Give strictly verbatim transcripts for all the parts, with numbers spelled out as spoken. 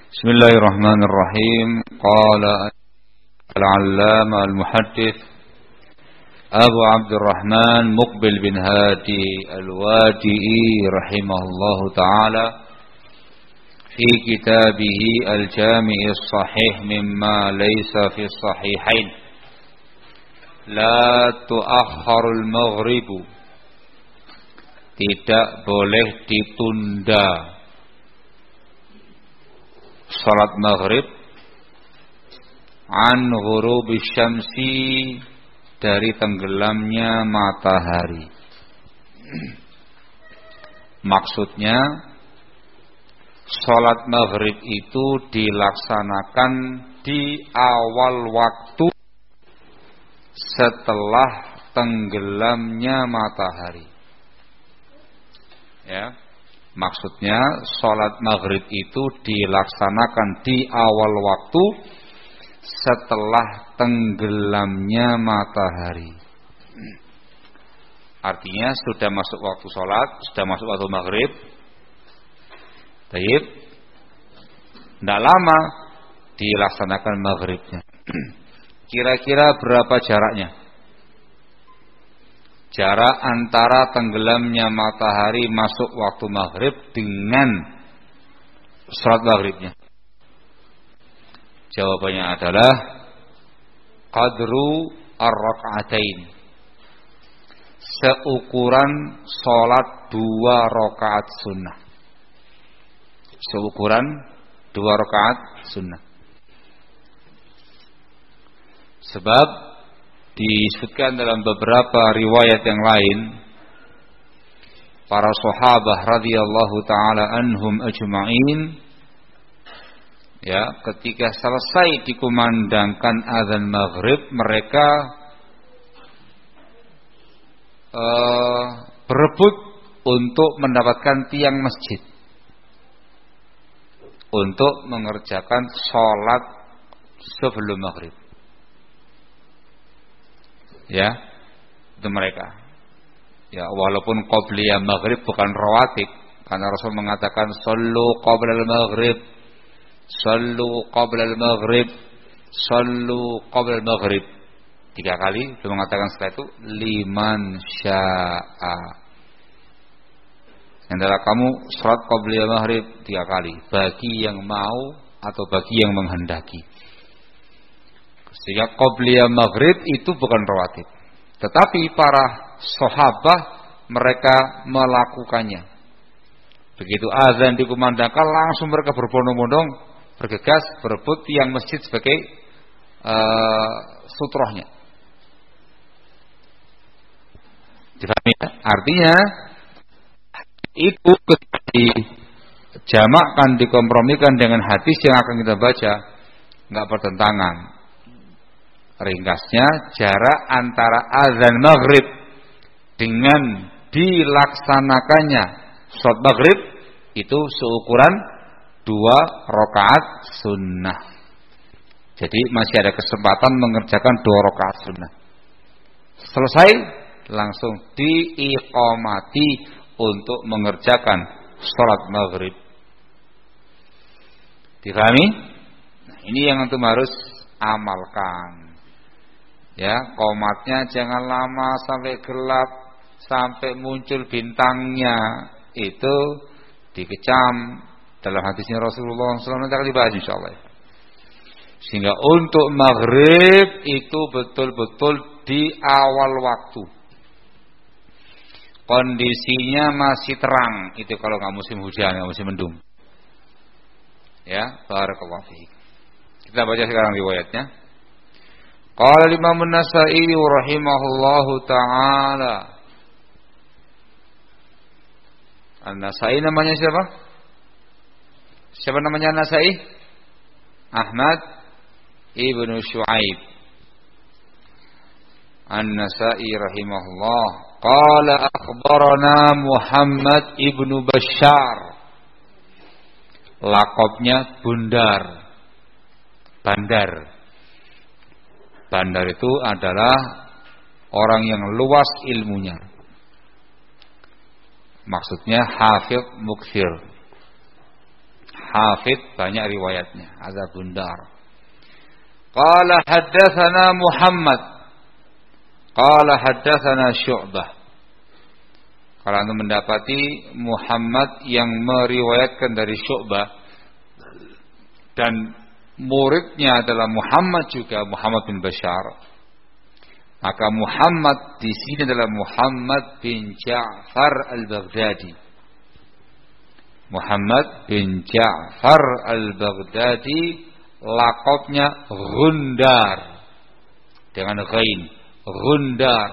Bismillahirrahmanirrahim. Qala al-'allama al-muhaddits Abu Abdurrahman Muqbil bin Hadi al-Wadi'i rahimahullahu ta'ala fi kitabih al-Jami' as-Sahih mimma laysa fi as-sahihain la tu'akhkharul maghribu, tidak boleh ditunda salat maghrib an ghurubi syamsi, dari tenggelamnya matahari. Maksudnya salat maghrib itu dilaksanakan di awal waktu setelah tenggelamnya matahari. Ya, maksudnya salat maghrib itu dilaksanakan di awal waktu setelah tenggelamnya matahari. Artinya sudah masuk waktu salat, sudah masuk waktu maghrib. Baik, tidak lama dilaksanakan maghribnya. Kira-kira berapa jaraknya? Jarak antara tenggelamnya matahari masuk waktu maghrib dengan salat maghribnya. Jawabannya adalah qadru ar-rak'atain, seukuran salat dua rakaat sunnah. Seukuran dua rakaat sunnah. Sebab disebutkan dalam beberapa riwayat yang lain, para sahabat radhiyallahu taala anhum ajma'in, ya, ketika selesai dikumandangkan azan maghrib, mereka uh, berebut untuk mendapatkan tiang masjid untuk mengerjakan sholat sebelum maghrib. Ya, itu mereka. Ya, walaupun qobliyah maghrib bukan rawatib, karena Rasul mengatakan sallu qabla al-maghrib, sallu qabla al-maghrib, sallu qabla al-maghrib. Tiga kali beliau mengatakan setelah itu liman syaa. Hendaklah kamu salat qabliyah maghrib tiga kali, bagi yang mau atau bagi yang menghendaki. Sehingga qabliyah maghrib itu bukan rawatib, tetapi para sahabat mereka melakukannya. Begitu azan dikumandangkan, langsung mereka berbondong-bondong bergegas berebut tiang masjid sebagai uh, sutrohnya. Difahami? Artinya itu ketika dijamakkan, dikompromikan dengan hadis yang akan kita baca, enggak bertentangan. Ringkasnya, jarak antara azan maghrib dengan dilaksanakannya salat maghrib itu seukuran dua rakaat sunnah. Jadi masih ada kesempatan mengerjakan dua rakaat sunnah. Selesai, langsung diiqamati untuk mengerjakan salat maghrib. Difahami? Nah, ini yang antum harus amalkan. Ya, qomatnya jangan lama sampai gelap, sampai muncul bintangnya. Itu dikecam dalam hadisnya Rasulullah shallallahu alaihi wasallam, nanti akan dibahas insyaallah. Sehingga untuk maghrib itu betul-betul di awal waktu, kondisinya masih terang. Itu kalau nggak musim hujan, nggak musim mendung. Ya, barakallahu fiik. Kita baca sekarang riwayatnya. Qala Imam An-Nasa'i rahimahullahu ta'ala. An-Nasa'i namanya siapa? Siapa namanya An-Nasa'i? Ahmad ibnu Shu'aib An-Nasa'i rahimahullah. Qala akhbarana Muhammad ibnu Bashar. Laqabnya Bundar, Bandar. Bandar itu adalah orang yang luas ilmunya. Maksudnya hafidh mukthir. hafid, banyak riwayatnya. Ada Bundar. Qala haddatsana Muhammad. Qala haddatsana Syu'bah. Kalau anda mendapati Muhammad yang meriwayatkan dari Syu'bah dan muridnya adalah Muhammad juga, Muhammad bin Bashar, maka Muhammad di sini adalah Muhammad bin Ja'far al-Baghdadi. Muhammad bin Ja'far al-Baghdadi, laqabnya Gundar dengan ghain, Gundar.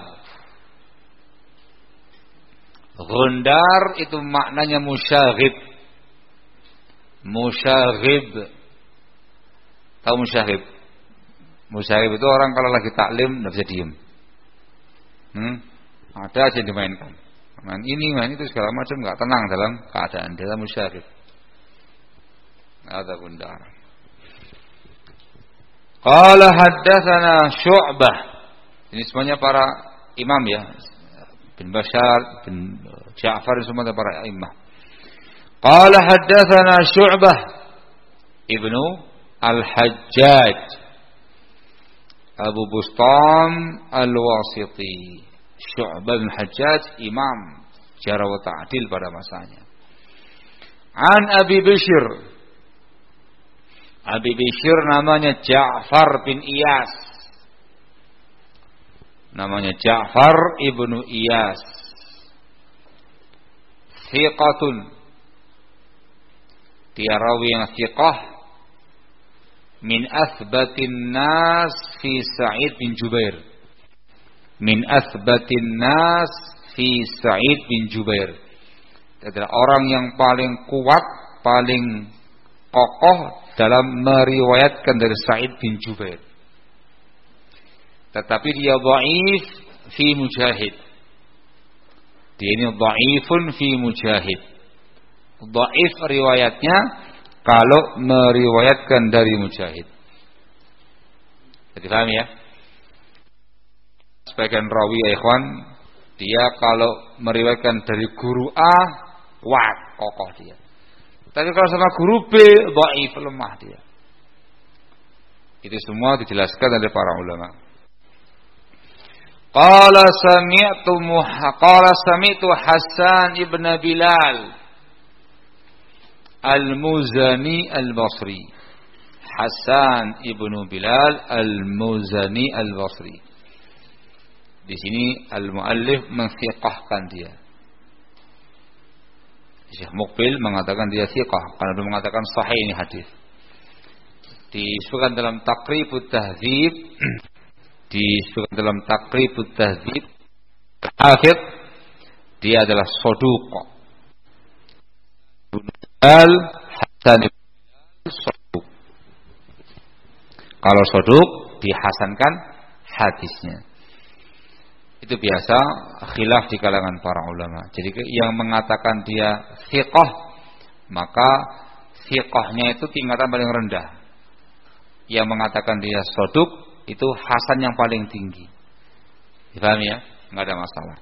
Gundar itu maknanya musyaghib. Musyaghib. Tahu musyaghib? Musyaghib itu orang kalau lagi taklim tidak bisa diem. Hmm? Ada aja yang dimainkan. Main ini, main itu segala macam, enggak tenang dalam keadaan dia musyaghib. Ada Gundar. Qala haddatsana Syu'bah. Ini semuanya para imam ya. Bin Bashar, bin Ja'far, semua para imam. Qala haddatsana Syu'bah Ibnu Al-Hajjaj Abu Bustam Al-Wasiti. Syu'bah bin Hajjaj imam jarh wa ta'dil pada masanya. An Abi Bishr. Abi Bishr namanya Ja'far bin Iyas. Namanya Ja'far ibnu Iyas. Thiqatun. Dia rawi yang thiqah. Min athbatin nas fi Sa'id bin Jubair. Min athbatin nas fi Sa'id bin Jubair. Dia adalah orang yang paling kuat, paling kokoh dalam meriwayatkan dari Sa'id bin Jubair. Tetapi dia dhaif fi Mujahid. Dia ini dhaifun fi Mujahid. Dhaif riwayatnya kalau meriwayatkan dari Mujahid. Jadi paham ya? Sebagian rawi ya ikhwan, dia kalau meriwayatkan dari guru A, kuat, kokoh dia. Tapi kalau sama guru B, dhaif, lemah dia. Itu semua dijelaskan oleh para ulama. Qala sami'tu qala sami'tu Hasan ibn Bilal Al-Muzani Al-Basri. Hasan ibn Bilal Al-Muzani Al-Basri. Di sini al-muallif menthiqahkan dia. Syekh Muqbil mengatakan dia thiqah karena dia mengatakan sahih ini hadis. Disebutkan dalam Taqribut Tahdzib, disebutkan dalam Taqribut Tahdzib, akhir dia adalah saduq. Al Hasan saduq. Kalau saduq dihasankan hadisnya. Itu biasa khilaf di kalangan para ulama. Jadi yang mengatakan dia thiqah, maka thiqahnya itu tingkatan paling rendah. Yang mengatakan dia saduq itu hasan yang paling tinggi. Dipahami ya? Enggak ada masalah.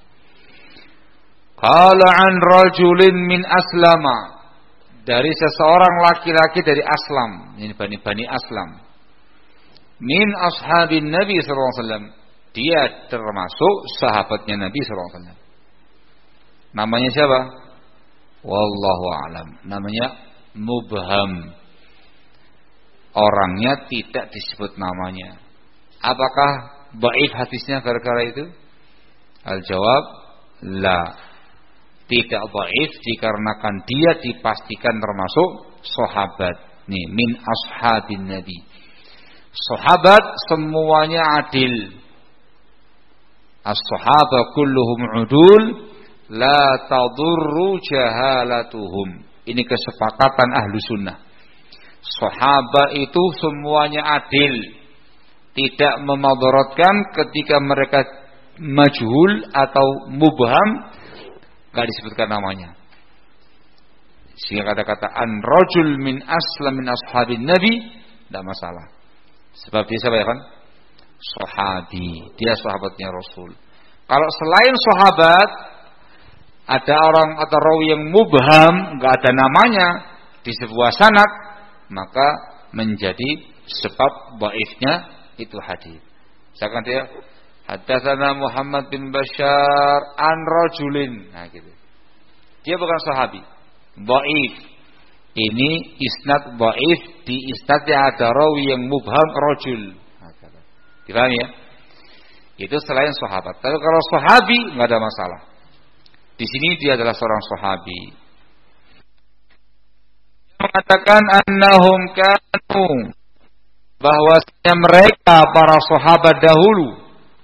Qala an rajulin min aslama. Dari seseorang laki-laki dari Aslam, ini Bani Bani Aslam. Min ashabin Nabi sallallahu alaihi wasallam. Dia termasuk sahabatnya Nabi sallallahu alaihi wasallam. Namanya siapa? Wallahu a'lam. Namanya mubham. Orangnya tidak disebut namanya. Apakah dhaif hadisnya gara-gara itu? Al-jawab la. Tidak dhaif dikarenakan dia dipastikan termasuk sahabat. Nih, min ashabin Nabi. Sahabat semuanya adil. As-sahaba kulluhum udul, la tadurru jahalatuhum. Ini kesepakatan ahlu sunnah. Sahabat itu semuanya adil, tidak memadaratkan ketika mereka majhul atau mubham, enggak disebutkan namanya. Sehingga kata-kata an rajul min aslam min ashabin nabi tidak masalah. Sebab dia siapa ya kan? Sahabi, dia sahabatnya Rasul. Kalau selain sahabat ada orang atau rawi yang mubham, enggak ada namanya, di sebuah sanad, maka menjadi sebab dhaifnya itu hadis. Misalkan dia haddatsana Muhammad bin Bashar an rajulin, nah gitu. Dia bukan sahabi, dhaif. Ini isnad dhaif, di isnadnya ada rawi yang mubham rajul. Nah, dipahami ya? Itu selain sahabat. Tapi kalau sahabi enggak ada masalah. Di sini dia adalah seorang sahabi. Mengatakan annahum kanu, bahwasanya mereka para sahabat dahulu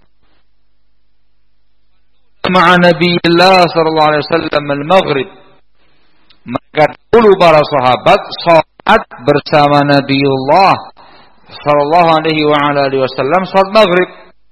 ma'a Nabiillah sallallahu alaihi wasallam al-maghrib, maka dulu para sahabat salat bersama Nabiullah sallallahu alaihi wa alihi wasallam salat maghrib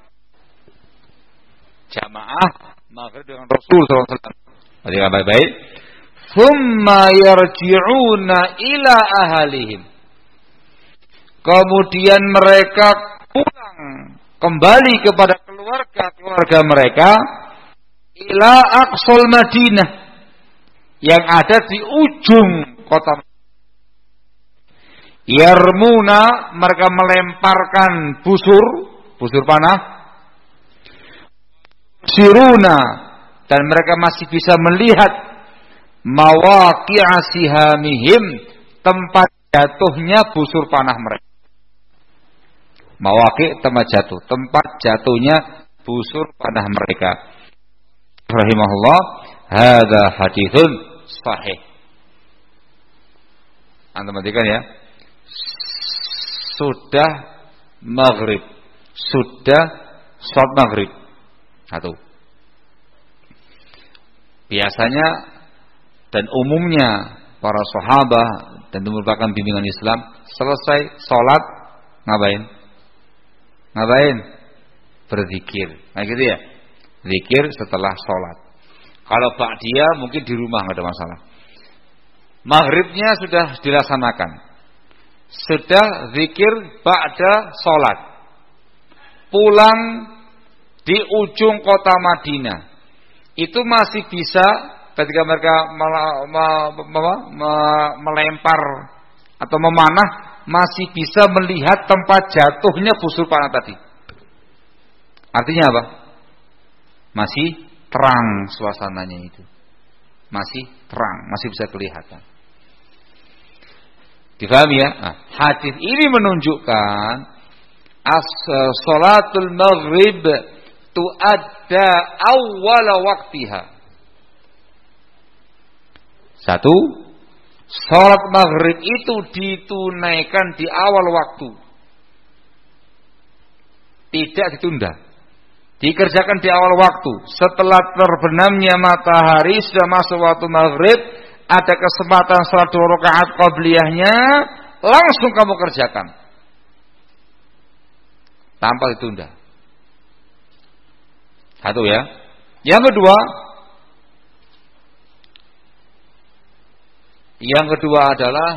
jamaah maghrib dengan Rasul sallallahu alaihi wasallam. Perhatikan baik-baik. Thumma yarji'una ila ahlihim, kemudian mereka pulang kembali kepada keluarga-keluarga mereka, ila aqsal Madinah, yang ada di ujung kota. Yarmuna, mereka melemparkan busur, busur panah. Siruna, dan mereka masih bisa melihat mawaqi'a sihamihim, tempat jatuhnya busur panah mereka. Mawaqi' tempat jatuh, tempat jatuhnya busur panah mereka. Rahimahullah, hadza haditsun sahih. Anda perhatikan ya. Sudah maghrib, sudah salat maghrib. Satu. Biasanya dan umumnya para sahabat, dan itu merupakan bimbingan Islam, selesai salat ngapain? Ngapain? Berzikir. Nah gitu ya. Zikir setelah salat. Kalau ba'diyah mungkin di rumah enggak ada masalah. Maghribnya sudah dilaksanakan. Sudah zikir ba'da salat. Pulang di ujung kota Madinah. Itu masih bisa ketika mereka melempar atau memanah, masih bisa melihat tempat jatuhnya busur panah tadi. Artinya apa? Masih terang suasananya itu. Masih terang, masih bisa kelihatan. Difahami ya? Nah, hadis ini menunjukkan as-salatul maghrib tuadda awwala waktiha. Satu, salat maghrib itu ditunaikan di awal waktu, tidak ditunda, dikerjakan di awal waktu. Setelah terbenamnya matahari sudah masuk waktu maghrib, ada kesempatan salat dua rakaat qabliyahnya, langsung kamu kerjakan tanpa ditunda. Satu ya. Yang kedua, yang kedua adalah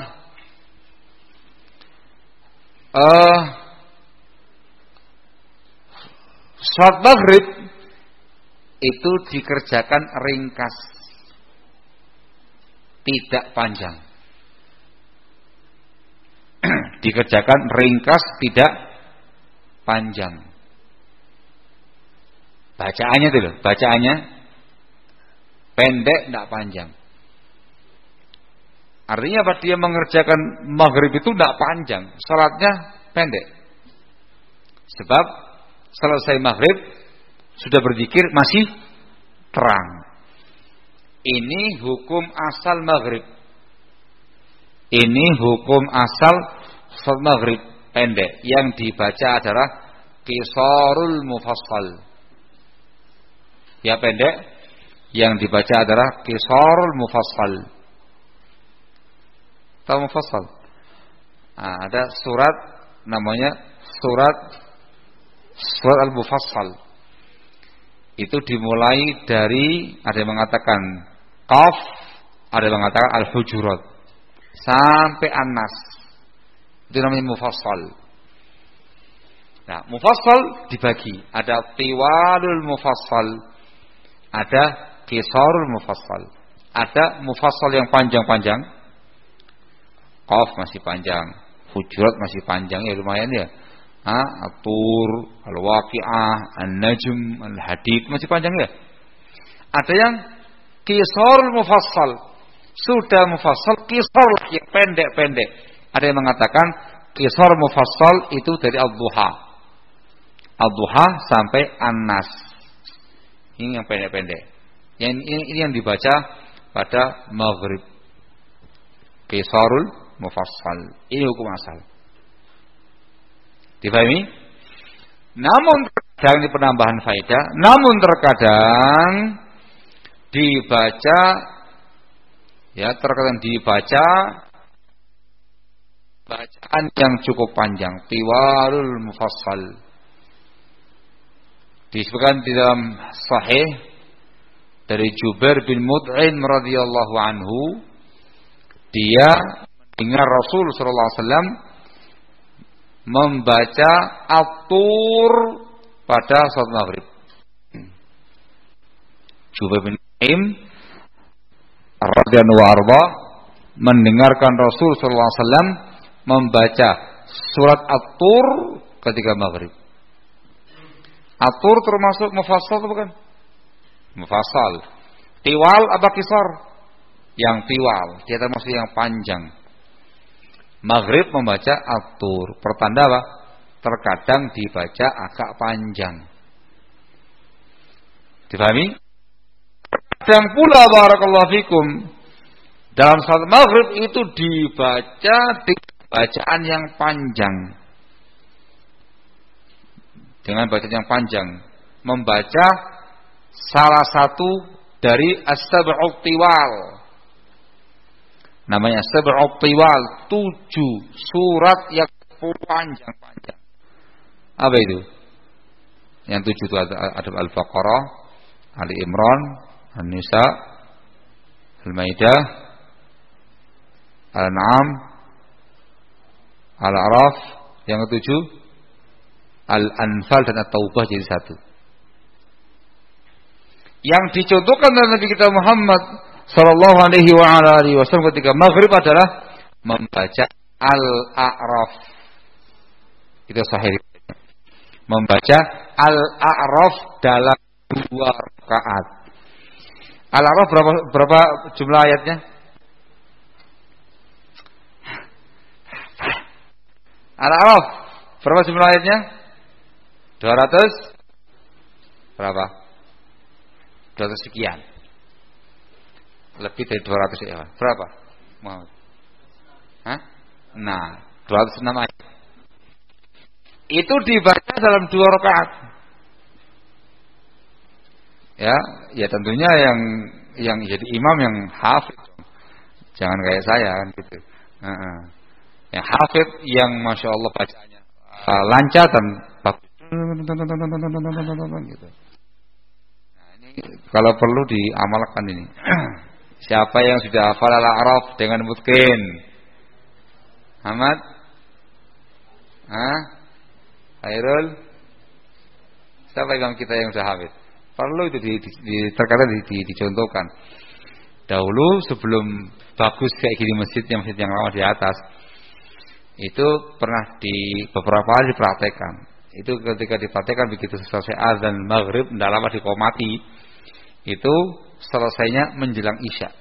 uh, salat maghrib itu dikerjakan ringkas, tidak panjang. Dikerjakan ringkas, tidak panjang. Bacaannya itu loh, bacaannya pendek, tidak panjang. Artinya apa? Dia mengerjakan maghrib itu tidak panjang, salatnya pendek. Sebab selesai maghrib sudah berzikir masih terang. Ini hukum asal maghrib. Ini hukum asal salat maghrib pendek. Yang dibaca adalah qisarul mufassal. Ya pendek, yang dibaca adalah qisarul mufassal. Tahu mufassal? Nah, ada surat namanya surat surat al-mufassal. Itu dimulai dari, ada yang mengatakan Qaf, ada yang mengatakan al-hujurat, sampai an-nas. Itu namanya mufassal. Nah, mufassal dibagi, ada tiwalul mufassal, ada qisarul mufassal. Ada mufassal yang panjang-panjang, Qaf masih panjang, Hujurat masih panjang ya lumayan ya. Ah, At-Tur, Al-Waqi'ah, An-Najm, Al-Hadid masih panjang ya. Ada yang qisarul mufassal. Sudah mufassal, qisar yang pendek-pendek. Ada yang mengatakan qisar mufassal itu dari Ad-Duha. Ad-Duha sampai An-Nas. Ini yang pendek-pendek. Yang ini, ini yang dibaca pada maghrib. Qisarul mufassal. Ini hukum asal. Difahami? Namun terkadang ini penambahan faedah, namun terkadang dibaca ya terkadang dibaca bacaan yang cukup panjang, tiwalul mufassal. Disebutkan di dalam sahih dari Jubair bin Mut'im radhiyallahu anhu, dia mendengar Rasul sallallahu alaihi wasallam membaca At-Tur pada salat maghrib. Jubair bin Mut'im radhiyallahu anhu mendengarkan Rasul sallallahu alaihi wasallam membaca surat At-Tur ketika maghrib. At-Tur termasuk mufassal atau bukan? Mufassal. Tiwal apa qisar? Yang tiwal, dia termasuk yang panjang. Maghrib membaca At-Tur, pertanda apa? Terkadang dibaca agak panjang. Difahami? Terkadang pula barakallahu fikum dalam salat maghrib itu dibaca di bacaan yang panjang. Dengan bacaan yang panjang, membaca salah satu dari as-sab'ut tiwal. Namanya sab'ut tiwal, tujuh surat yang panjang-panjang. Apa itu? Yang tujuh itu ada Al-Baqarah, Ali Imran, An-Nisa, Al-Maidah, Al-An'am, Al-A'raf. Yang ketujuh Al-Anfal dan At-Taubah jadi satu. Yang dicontohkan oleh Nabi kita Muhammad sallallahu alaihi wa ala alihi wasallam ketika maghrib adalah membaca Al-A'raf. Itu sahih. Membaca Al-A'raf dalam dua rakaat. Al-A'raf berapa berapa jumlah ayatnya? Al-A'raf berapa jumlah ayatnya? dua ratus berapa? dua ratus sekian. Lebih dari dua ratus ya. Berapa? Mau? Hah? Nah, dua ratus enam ayat. Itu dibaca dalam dua rakaat. Ya, ya tentunya yang yang jadi imam yang hafid. Jangan kayak saya kan gitu. Uh-uh. Yang hafid yang masya Allah bacaannya uh, lancar dan bagus. Gitu. Nah, ini kalau perlu diamalkan ini. Siapa yang sudah hafal Al-A'raf dengan mungkin? Ahmad? Hah? Hairul? Siapa imam kita yang sudah hafid? Perlu itu di, di, di, terkadang di, di, dicontohkan. Dahulu sebelum bagus kayak gini masjidnya, masjid yang lama di atas, itu pernah di beberapa kali dipraktekkan. Itu ketika dipraktekkan begitu selesai azan maghrib, tidak lama dikomati. Itu selesainya menjelang isya.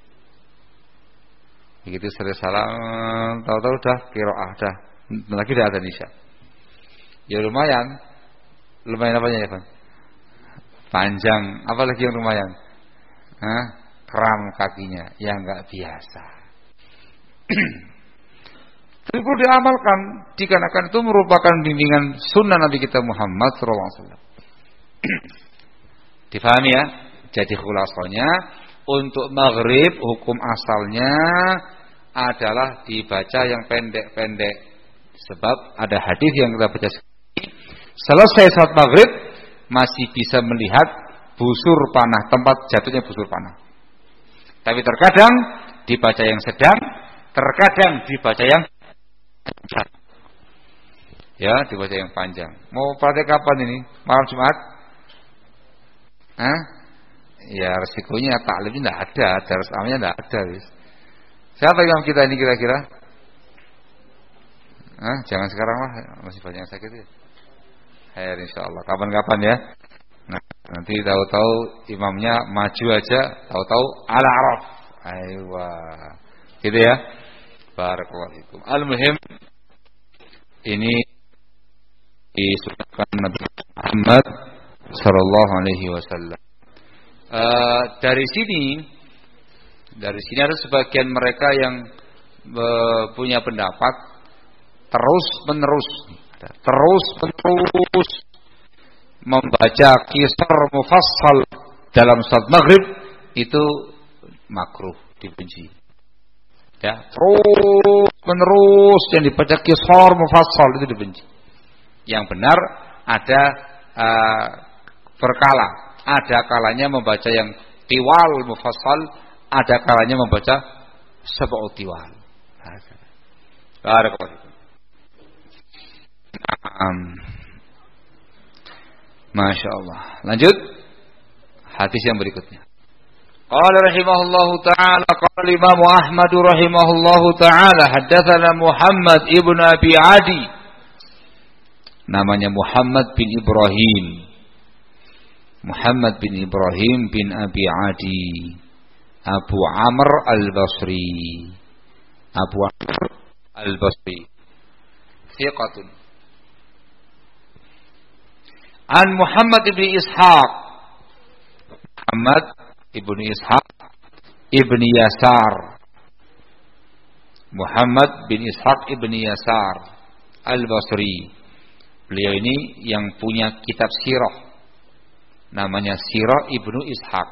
Begitu selesai salam, tahu-tahu dah qiraah dah, lagi dah azan isya. Ya lumayan, lumayan apanya ya Pak? Panjang, apalagi yang lumayan? Hah? Kram kakinya, yang enggak biasa. Tapi perlu diamalkan, dikarenakan itu merupakan bimbingan sunnah Nabi kita Muhammad sallallahu alaihi wasallam. Difahami ya? Jadi khulasonya untuk maghrib hukum asalnya adalah dibaca yang pendek-pendek. Sebab ada hadis yang kita baca sekali, selesai saat maghrib masih bisa melihat busur panah, tempat jatuhnya busur panah. Tapi terkadang dibaca yang sedang, terkadang dibaca yang panjang. Ya, dibaca yang panjang. Mau praktek kapan ini? Malam Jumat? Hah? Ya resikonya taklimnya tidak ada, darus amalnya tidak ada. Wis. Siapa imam kita ini kira-kira? Hah, jangan sekarang lah, masih banyak sakit ya. Khair insyaallah. Kapan-kapan ya. Nah, nanti tahu-tahu imamnya maju aja, tahu-tahu ala araf. Aywa. Gitu ya. Barakallahu fikum. Al-muhim ini disunahkan Nabi Muhammad sallallahu alaihi wasallam. Uh, dari sini dari sini ada sebagian mereka yang uh, punya pendapat terus menerus terus menerus membaca qisar mufassal dalam salat maghrib itu makruh, dibenci. Ya, terus menerus yang dibaca qisar mufassal itu dibenci. Yang benar ada uh, berkala, ada kalanya membaca yang tiwal mufassal, ada kalanya membaca sab'u tiwal. Barakallahu. Um, Masya Allah. Lanjut hadis yang berikutnya. Qala rahimahullahu ta'ala, qala Imam Ahmad rahimahullahu ta'ala, haddatsana Muhammad ibn Abi Adi. Namanya Muhammad bin Ibrahim. Muhammad bin Ibrahim bin Abi Adi, Abu Amr al-Basri. Abu Amr al-Basri. Thiqatun. An Muhammad ibn Ishaq. Muhammad ibn Ishaq ibn Yasar. Muhammad bin Ishaq ibn Yasar al-Basri. Beliau ini yang punya kitab sirah, namanya Sirah Ibnu Ishaq.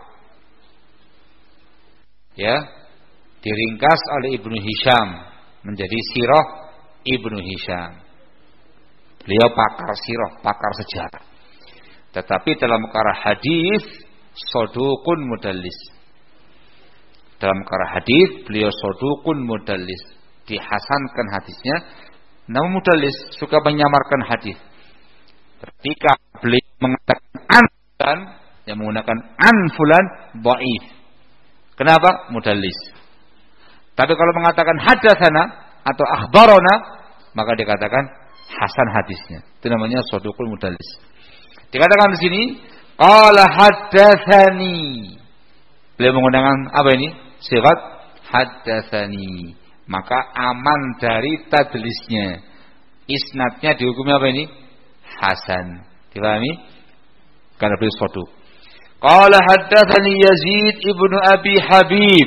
Ya, diringkas oleh Ibnu Hisham menjadi Sirah Ibnu Hisham. Beliau pakar sirah, pakar sejarah. Tetapi dalam perkara hadis sodukun mudallis. Dalam perkara hadis beliau sodukun mudallis, dihasankan hadisnya, namun mudallis, suka menyamarkan hadis. Ketika beliau mengatakan an fulan, yang menggunakan an fulan dhaif. Kenapa? Mudallis. Tapi kalau mengatakan hadatsana atau akhbarana, maka dikatakan hasan hadisnya. Itu namanya sodukul mudallis. Dikatakan di sini qala haddatsani. Beliau menggunakan apa ini? Sifat haddatsani. Maka aman dari tadlisnya. Isnadnya dihukumi apa ini? Hasan. Dipahami? Karena beliau soduk. Qala haddatsani Yazid ibnu Abi Habib.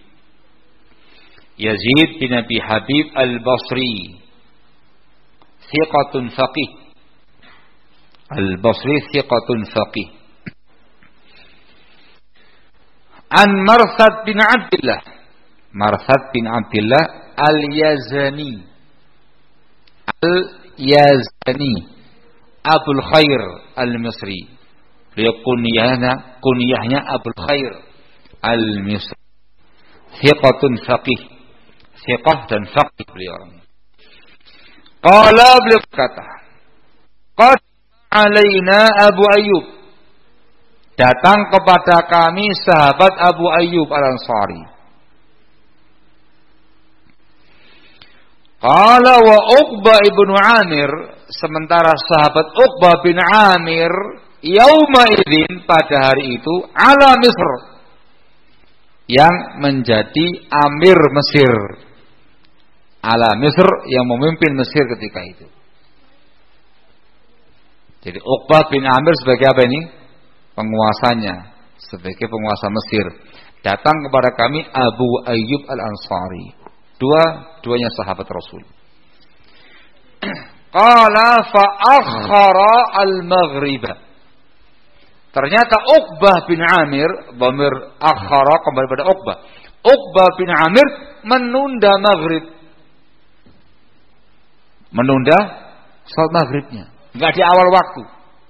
Yazid bin Abi Habib al-Basri. Thiqatun faqih. Al-Basri thiqatun faqih. An Marsad bin Abdullah. Marsad bin Abdullah al-Yazani. Al-Yazani. Abul Khair al-Misri. Beliau kunyahnya, kunyahnya Abul Khair al-Misri. Thiqatun faqih. Thiqah dan faqih beliau orangnya. Qala beliau berkata, qad alaina Abu Ayyub. Datang kepada kami sahabat Abu Ayyub al-Ansari. Qala wa Uqbah ibnu Amir, sementara sahabat Uqbah bin Amir yauma idzin, pada hari itu, ala Misr, yang menjadi amir Mesir. Ala Misr, yang memimpin Mesir ketika itu. Jadi Uqbah bin Amir sebagai apa ini? Penguasanya, sebagai penguasa Mesir. Datang kepada kami Abu Ayyub al-Ansari. Dua-duanya sahabat Rasul. Qala fa akhara al-maghriba. Ternyata Uqbah bin Amir, dhamir akhara kembali pada Uqbah. Uqbah bin Amir menunda maghrib. Menunda salat maghribnya, enggak di awal waktu.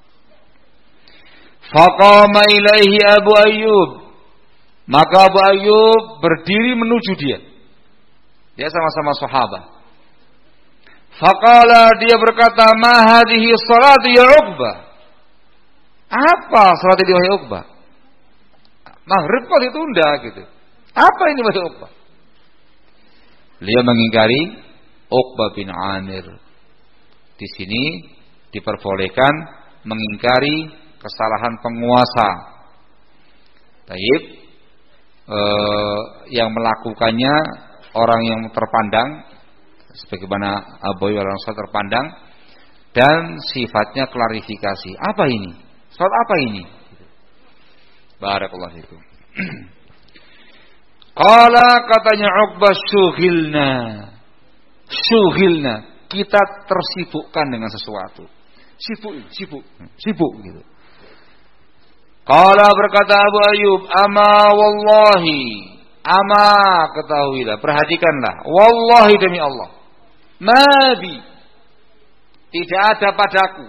Faqama ilaihi Abu Ayyub. Maka Abu Ayyub berdiri menuju dia. Dia sama-sama sahabat. Faqala, dia berkata, ma hadhihi salatu ya Uqbah. Apa salat itu wahai Uqbah? Maghrib kok ditunda gitu. Apa ini wahai Uqbah? Beliau mengingkari Uqbah bin Amir. Di sini diperbolehkan mengingkari kesalahan penguasa. Taib eh, yang melakukannya orang yang terpandang, sebagaimana Abu Ayyub Al-Ansari terpandang, dan sifatnya klarifikasi. Apa ini? Salat apa ini? Barakallahu fikum. Qala, katanya Uqbah, syughilna. Syughilna, kita tersibukkan dengan sesuatu. Sibuk, sibuk, sibuk gitu. Qala, berkata Abu Ayyub, ama wallahi, ama, ketahuilah, perhatikanlah, wallahi demi Allah, mabi, tidak ada padaku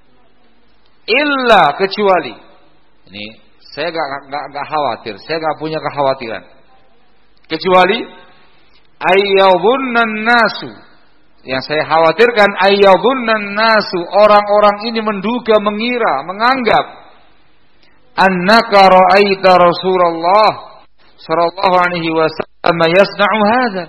illa, kecuali, ini saya gak, gak, gak khawatir, saya gak punya kekhawatiran, kecuali ayyadhunnan nasu, yang saya khawatirkan ayyadhunnan nasu, orang-orang ini menduga, mengira, menganggap annaka ra'aita Rasulullah sallallahu alaihi wasallam yasna'u hadza.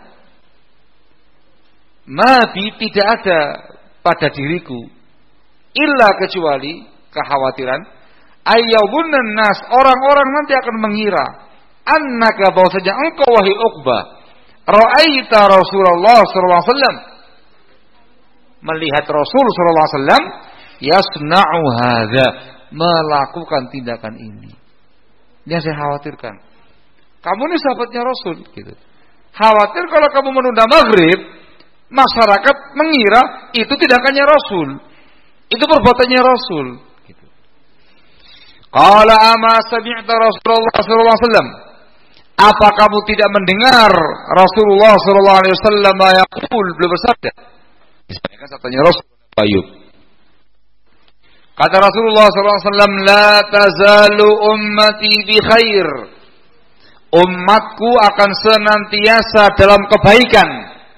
Ma bi, tidak ada pada diriku illa, kecuali kekhawatiran ayyadhunnan nas, orang-orang nanti akan mengira annaka, bahwasanya engkau wahai Uqbah ra'aita Rasulullah sallallahu alaihi wasallam, melihat Rasul sallallahu alaihi wasallam yasna'u hadza, melakukan tindakan ini. Ini yang saya khawatirkan. Kamu ini sahabatnya Rasul gitu. Khawatir kalau kamu menunda maghrib, masyarakat mengira itu tindakannya Rasul, itu perbuatannya Rasul gitu. Qala ama sami'ta Rasulullah sallallahu alaihi wasallam, apa kamu tidak mendengar Rasulullah sallallahu alaihi wasallam yaqul, beliau bersabda, disampaikan sabdanya Rasul Ayyub. Kata Rasulullah sallallahu alaihi wasallam, la tazalu ummati bi khair, umatku akan senantiasa dalam kebaikan.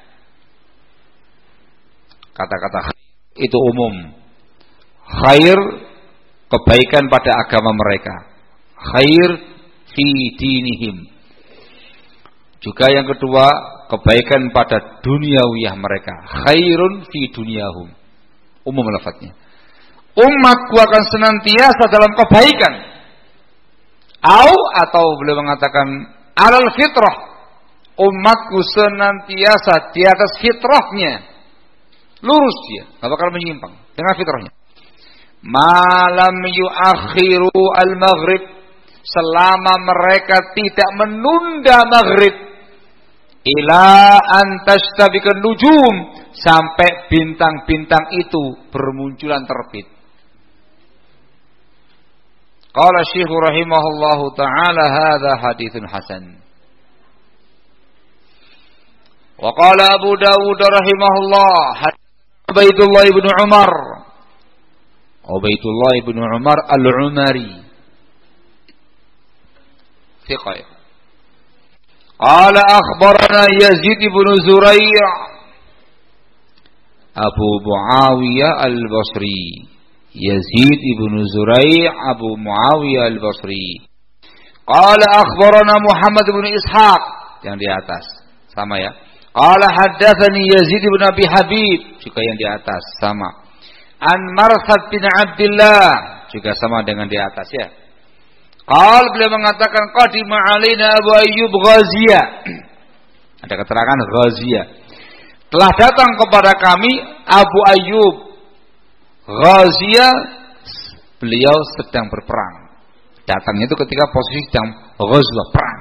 Kata-kata khair itu umum. Khair, kebaikan pada agama mereka. Khair fi dinihim. Juga yang kedua, kebaikan pada duniawiyah mereka. Khairun fi dunyahum. Umum lafadznya. Umatku akan senantiasa dalam kebaikan. Au, atau beliau mengatakan alal fitrah, umatku senantiasa di atas fitrahnya, lurus dia, gak bakal menyimpang dengan fitrahnya. Malam yuakhiru al-maghrib, selama mereka tidak menunda maghrib, ila antastabikun nujum, sampai bintang-bintang itu bermunculan terbit. Qala Syekh rahimahullahu ta'ala, hadza haditsun hasan. Wa qala Abu Dawud rahimahullah, Ubaidullah ibn Umar, Ubaidullah ibn Umar al-Umari, thiqah. Qala akhbarana Yazid ibn Zurai' Abu Muawiyah al-Basri, Yazid ibn Zurai' Abu Muawiyah al-Basri. Qala akhbarana Muhammad ibn Ishaq, yang di atas sama ya. Qala haddatsani Yazid ibn Abi Habib, juga yang di atas sama. An Marsad bin Abdullah, juga sama dengan di atas ya. Qala, beliau mengatakan qadima alaina Abu Ayyub Ghaziyah. Ada keterangan Ghaziyah. Telah datang kepada kami Abu Ayyub Ghaziyah, beliau sedang berperang. Datangnya itu ketika posisi sedang ghazwah, perang.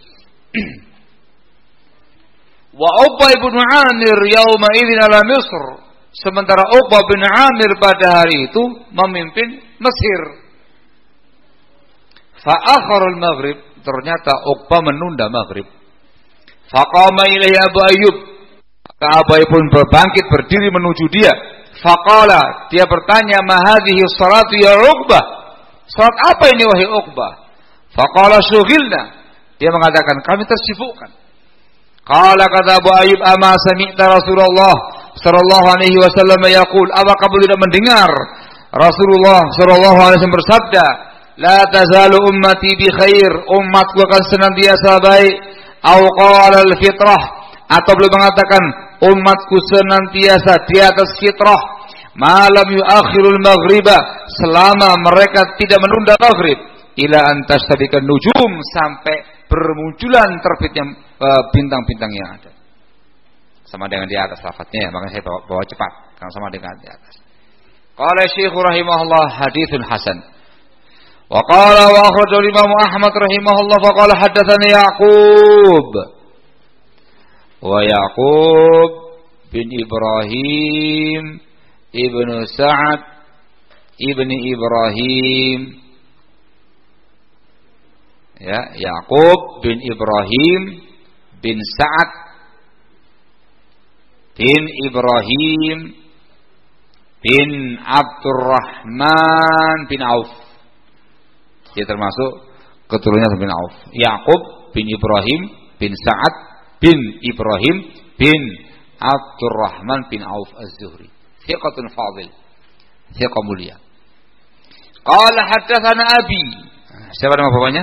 Wa Uqbah bin Amir yauma idzin ala Misr, sementara Uqbah bin Amir pada hari itu memimpin Mesir. Fa akhara al-maghrib, ternyata Uqbah menunda maghrib. Fa qama ilaihi Abu Ayyub, Abu Ayyub pun berbangkit berdiri menuju dia. Faqala, dia bertanya, ma hadhihi salatu ya Uqbah, salat apa ini wahai Uqbah? Faqala syughilna, dia mengatakan kami tersibukkan. Qala, kata Abu Ayyub, ama sami'ta Rasulullah sallallahu alaihi wasallam yaqul, apa kamu tidak mendengar Rasulullah sallallahu alaihi wasallam bersabda, la tazalu ummati bi khair, umatku akan senantiasa baik. Au qala al fitrah, atau beliau mengatakan umatku senantiasa di atas fitrah, malam yuakhirul maghriba, selama mereka tidak menunda maghrib, ila antastabika nujum, sampai bermunculan terbitnya uh, bintang-bintang yang ada. Sama dengan di atas lafadznya, makanya saya bawa, bawa cepat karena sama dengan di atas. Qala Syekh rahimahullah haditsun hasan. Wa qala wa akhrajahu Imam Ahmad rahimahullah fa qala haddatsani Yaqub. Wa Yaqub bin Ibrahim ibnu Sa'ad ibni Ibrahim, ya, Yaqub bin Ibrahim bin Sa'ad bin Ibrahim bin Abdurrahman bin Auf. Dia termasuk keturunannya bin Auf. Yaqub bin Ibrahim bin Sa'ad bin Ibrahim bin Abdurrahman bin Auf Az-Zuhri. Thiqatun fadil, thiqah mulia. Qala haddatsana abi. Siapa nama bapaknya?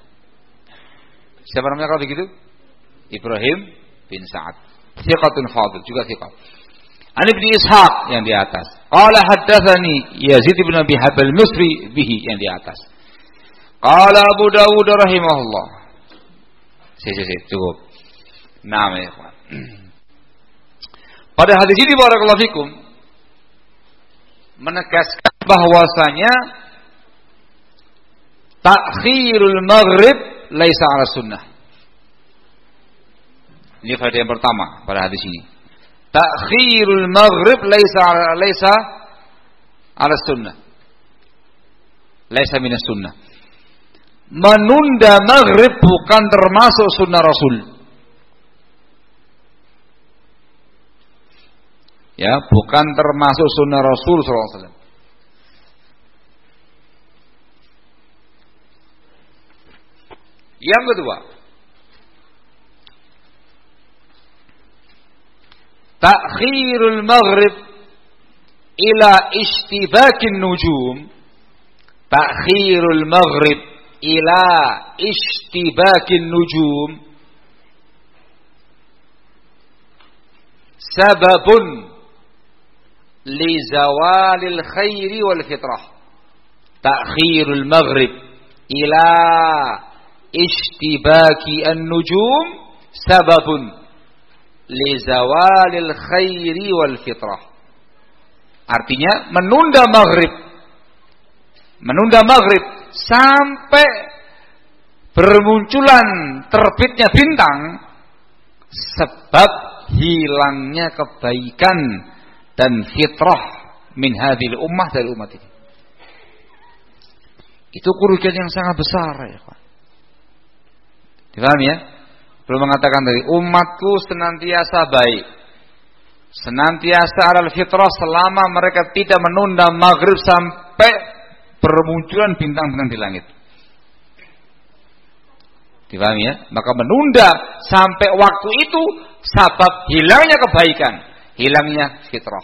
Siapa namanya kalau begitu? Ibrahim bin Sa'ad. Thiqatun fadil, juga thiqah. An Ibn Ishaq yang di atas. Qala haddatsani Yazid bin Abi Habal Misri bihi yang di atas. Qala Abu Dawud rahimahullah. Sisi cukup. Naam ya ikhwan. Pada hadis ini barakallahu fikum menegaskan bahwasanya ta'khirul maghrib laisa 'ala sunnah. Ini faedah yang pertama pada hadis ini. Ta'khirul maghrib laisa laisa 'ala sunnah. Laisa minas sunnah. Menunda maghrib bukan termasuk sunnah Rasul. Ya, bukan termasuk sunnah Rasul sallallahu alaihi wasallam. Yang kedua, ta'khirul maghrib ila ishtibakin nujum. Ta'khirul maghrib ila ishtibakin nujum sababun li zawalil khairi wal fitrah. Ta'khirul maghrib ila ishtibaki an-nujum sababun li zawalil khairi wal fitrah. Artinya menunda maghrib, menunda maghrib sampai bermunculan terbitnya bintang, sebab hilangnya kebaikan dan fitrah min hadhil ummah, dari umat ini. Itu kerugian yang sangat besar ya Pak. Dipahami ya? Belum mengatakan tadi umatku senantiasa baik, senantiasa alal fitrah selama mereka tidak menunda maghrib sampai bermunculan bintang-bintang di langit. Dipahami ya? Maka menunda sampai waktu itu sebab hilangnya kebaikan, hilangnya fitrah.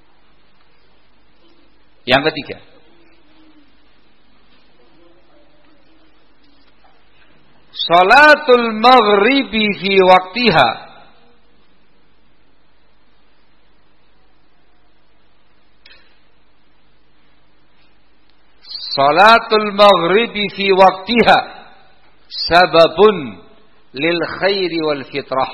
Yang ketiga, salatul maghribi fi waqtiha salatul maghribi fi waqtiha sababun lil khairi wal fitrah.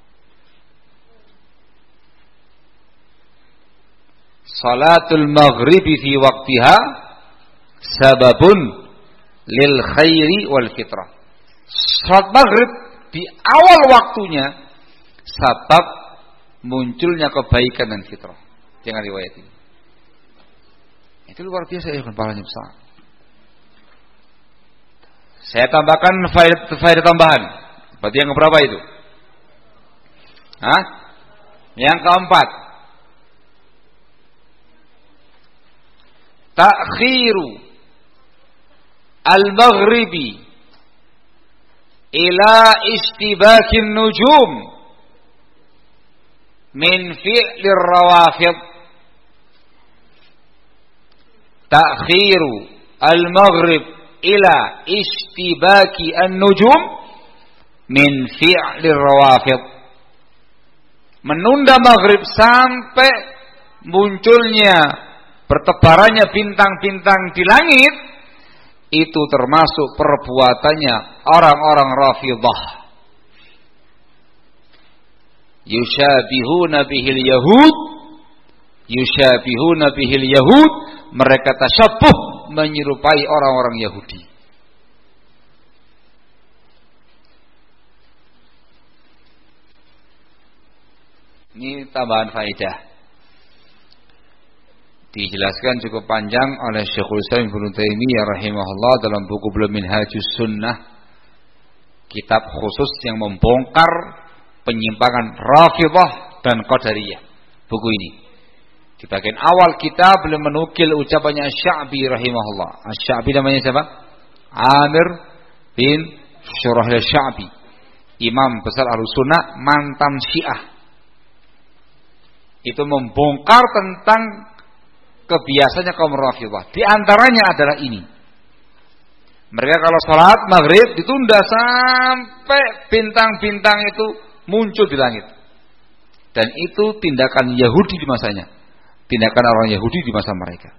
Salatul maghribi fi waqtiha sababun lil khairi wal fitrah. Salat maghrib di awal waktunya sebab munculnya kebaikan dan fitrah. Jangan riwayat ini. Itu luar biasa ya, pahalanya besar. Saya tambahkan faedah, faedah tambahan. Berarti yang keberapa itu? Hah? Yang keempat. Ta'khiru al-maghribi ila istibakin nujum min fi'lir rawafid. Ta'khiru al-maghrib ila istibaki an-nujum min fi'lir rawafid. menunda maghrib sampai munculnya bertebarannya bintang-bintang di langit, itu termasuk perbuatannya orang-orang Rafidhah. Yushabihuna bihil yahud, yushabihuna bihil yahud, mereka tasyabuh menyerupai orang-orang Yahudi. Ini tambahan faedah. Dijelaskan cukup panjang oleh Syekhul Islam Ibnu Taimiyah rahimahullah dalam buku beliau Minhajus Sunnah, kitab khusus yang membongkar penyimpangan Rafidhah dan Qadariyah. Buku ini di bagian awal kitab beliau menukil ucapannya Asy-Sya'bi rahimahullah. Asy-Sya'bi namanya siapa? Amir bin Syurahil Asy-Sya'bi, imam besar Ahlussunnah, mantan Syiah. Itu membongkar tentang kebiasaannya kaum Rafidhah. Di antaranya adalah ini. Mereka kalau salat maghrib ditunda sampai bintang-bintang itu muncul di langit. Dan itu tindakan Yahudi di masanya. Tindakan orang Yahudi di masa mereka.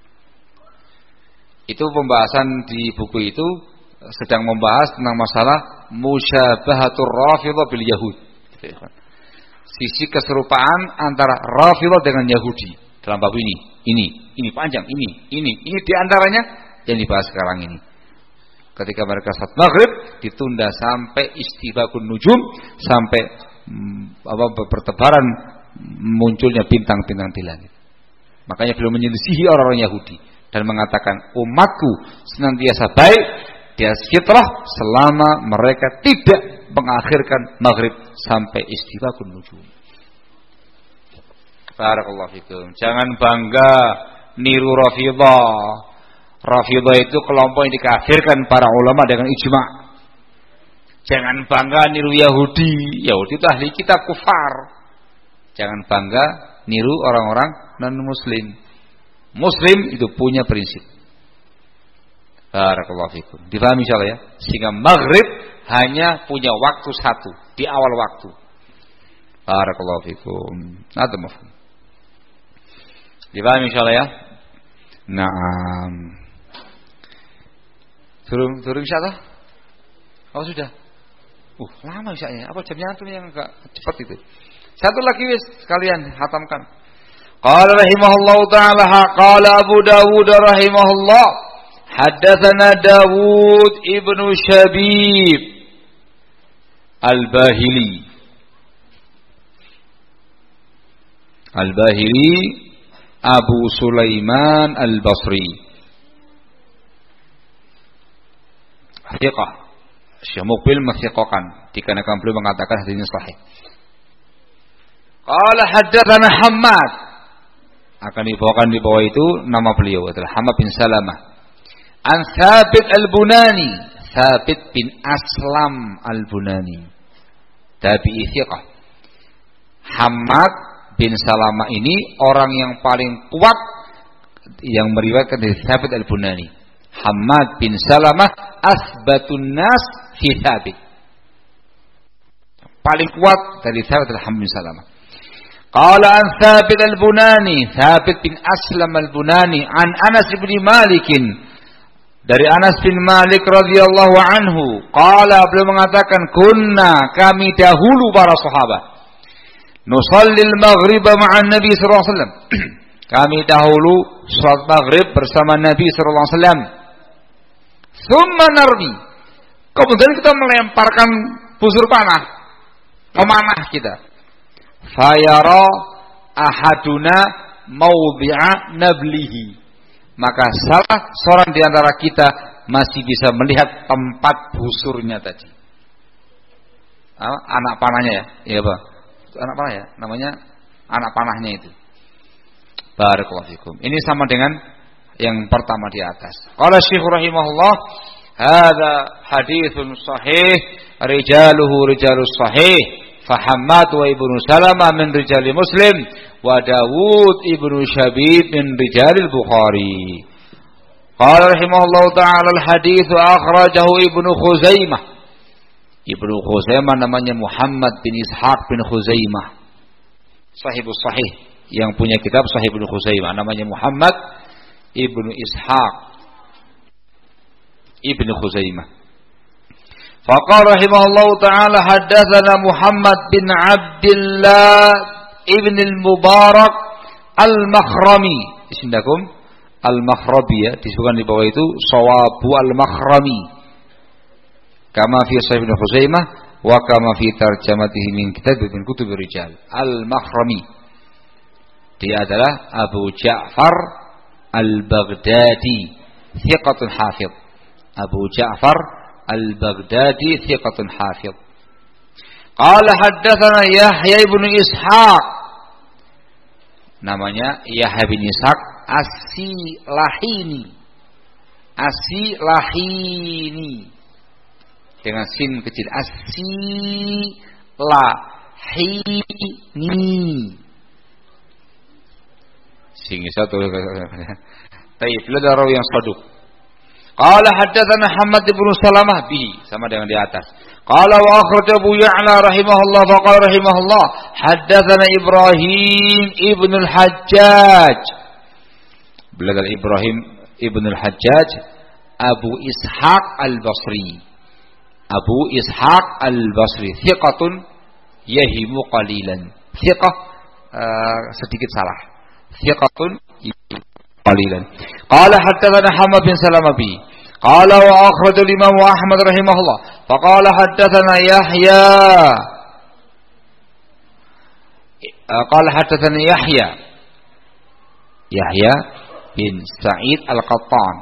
Itu pembahasan di buku itu sedang membahas tentang masalah musyabahatur Rafidhah bil Yahud. Sisi keserupaan antara Rafidhah dengan Yahudi dalam bab ini. Ini, ini panjang, ini, ini, ini diantaranya yang dibahas sekarang ini. Ketika mereka salat maghrib ditunda sampai istibaqun nujum, sampai hmm, apa bertebaran munculnya bintang-bintang di langit. Makanya beliau menyelisihi orang-orang Yahudi dan mengatakan umatku senantiasa baik di atas fitrah selama mereka tidak mengakhirkan maghrib sampai istibaqun nujum. Barakallahu fikum. Jangan bangga niru Rafidhah. Rafidhah itu kelompok yang dikafirkan para ulama dengan ijma'. Jangan bangga niru Yahudi. Yahudi itu ahli kitab kufar. Jangan bangga niru orang-orang non-muslim. Muslim itu punya prinsip. Barakallahu fikum. Dipahami insyaallah ya. Sehingga maghrib hanya punya waktu satu di awal waktu. Barakallahu fikum. Ada mafhum. Dipahami insyaallah ya. Naam. Turun turun insyaallah. Oh sudah. Uh, lama insyaallah. Apa jamnya antum yang agak cepat itu? Satu lagi wis sekalian hatamkan. Qala rahimahullahu taala qala Abu Dawud rahimahullah haddatsana Dawud ibnu Syabib Al-Bahili. Al-Bahili Abu Sulaiman Al-Basri. Thiqah. Syekh Muqbil menthiqahkan dikarenakan beliau mengatakan hadisnya sahih. Qala haddatsana Hammad. Akan dibawakan di bawah itu nama beliau adalah Hammad bin Salamah. An Thabit Al-Bunani, Thabit bin Aslam Al-Bunani. Tabi'i thiqah. Hammad bin Salamah ini orang yang paling kuat yang meriwayatkan dari Thabit Al-Bunani. Hammad bin Salamah asbatun nas fi Thabit. Paling kuat dari Thabit Al-Hammad bin Salamah. Qala an Thabit Al-Bunani, Thabit bin Aslam Al-Bunani an Anas bin Malik. Dari Anas bin Malik radhiyallahu anhu, qala beliau mengatakan kunna kami dahulu para sahabat nusallil maghrib ma'an Nabi sallallahu alaihi wasallam. Kami dahulu salat maghrib bersama Nabi sallallahu alaihi wasallam. Tsumma narmi. Kemudian kita melemparkan busur panah, memanah kita. Fayara ahaduna maudhi'a nablihi. Maka salah seorang di antara kita masih bisa melihat tempat busurnya tadi. Anak panahnya ya, iya Pak. Anak panah ya, namanya anak panahnya itu. Barakallahu fikum. Ini sama dengan yang pertama di atas. Qala Syekh rahimahullah, hadza haditsun sahih, rijaluhu rijalus sahih, fa Hammad wa Ibnu Salamah min rijali Muslim, wa Dawud ibnu Syabib min rijalil Bukhari. Qala rahimahullah ta'ala al-hadits akhrajahu Ibnu Khuzaimah. Ibnu Khuzaimah namanya Muhammad bin Ishaq bin Khuzaimah. sahibus sahih yang punya kitab Sahih Ibnu Khuzaimah, namanya Muhammad Ibnu Ishaq Ibnu Khuzaimah. Faqala rahimahullahu taala haddatsana Muhammad bin Abdullah ibn al-Mubarak al-Makhrami. Isindakum al-Makhrabi ya, disebutkan di bawah itu sawabu al-Makhrami. Kama fi Sahih Ibnu Khuzaimah wa kama fi tarjamatihi min kitab min kutub rijal. Al-Makhrami dia adalah Abu Ja'far Al-Baghdadi, thiqatun hafidh. Abu Ja'far Al-Baghdadi, thiqatun hafidh. Qala haddatsana Yahya ibn Ishaq. Namanya Yahya bin Ishaq As-Silahini. As-Silahini. Dengan sin kecil. As-Silahini. Sehingga satu Taib lada rawi yang saduk. Qala haddatsana Muhammad bin Salamah bi, sama dengan di atas. Qala wa akhraja Abu Ya'la rahimahullah fa qala rahimahullah haddatsana Ibrahim ibn al-Hajjaj. Beliau adalah Ibrahim ibn al-Hajjaj Abu Ishaq al-Basri. Abu Ishaq al-Basri thiqatun yahimu qalilan. Thiqah uh, sedikit salah. Thiqatun qalilan. Qala haddatsana Muhammad bin Salamah bi. Qala wa akhraj al-Imam Ahmad rahimahullah. Fa qala haddatsana Yahya. Qala haddatsana Yahya. Yahya bin Sa'id Al-Qattan.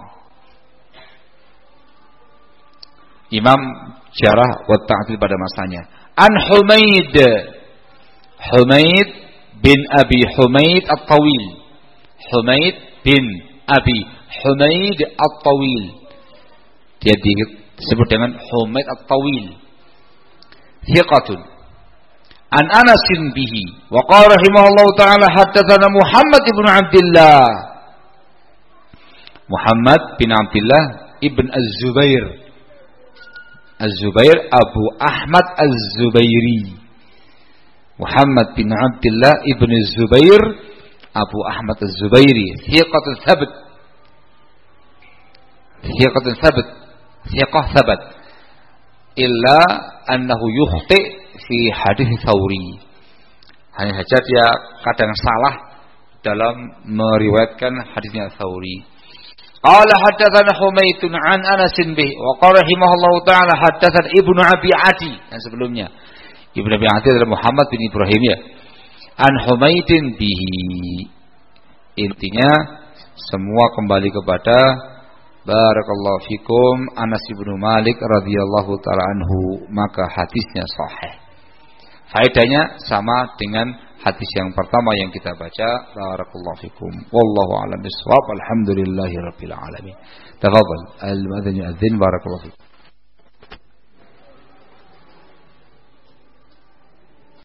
Imam Jarah wa Ta'dil pada masanya. An Humaid. Humaid bin Abi Humaid At-Tawil. Humaid bin Abi Humaid At-Tawil. Dia disebut dengan Humaid At-Tawil. Thiqatun. An Anasin bihi. Wa qala rahimahullahu ta'ala haddatsana Muhammad ibn Abdullah. Muhammad bin Abdullah ibn Az-Zubair. Az-Zubair Abu Ahmad Az-Zubairi. Muhammad bin Abdullah ibn Zubair Abu Ahmad Az-Zubairi, thiqatun thabat. Thiqatun thabat. Thiqah thabat. Illa annahu yukhti fi hadits Tsauri. Hanya saja dia kadang salah dalam meriwayatkan hadisnya Tsauri. Qala haddatsana Humaitun an Anas bih wa qala rahimahullahu ta'ala haddatsana Ibnu Abi Adi. Dan sebelumnya Ibnu Abi Adi adalah Muhammad bin Ibrahim ya. An Humaidin bihi. Intinya semua kembali kepada barakallahu fikum Anas bin Malik radhiyallahu taala anhu, maka hadisnya sahih. Faedahnya sama dengan hadis yang pertama yang kita baca. Barakallahu fikum. Wallahu a'lam bissawab. Alhamdulillahirabbil alamin. Tafadhal al-muadzin yu'adzin. Barakallahu fikum.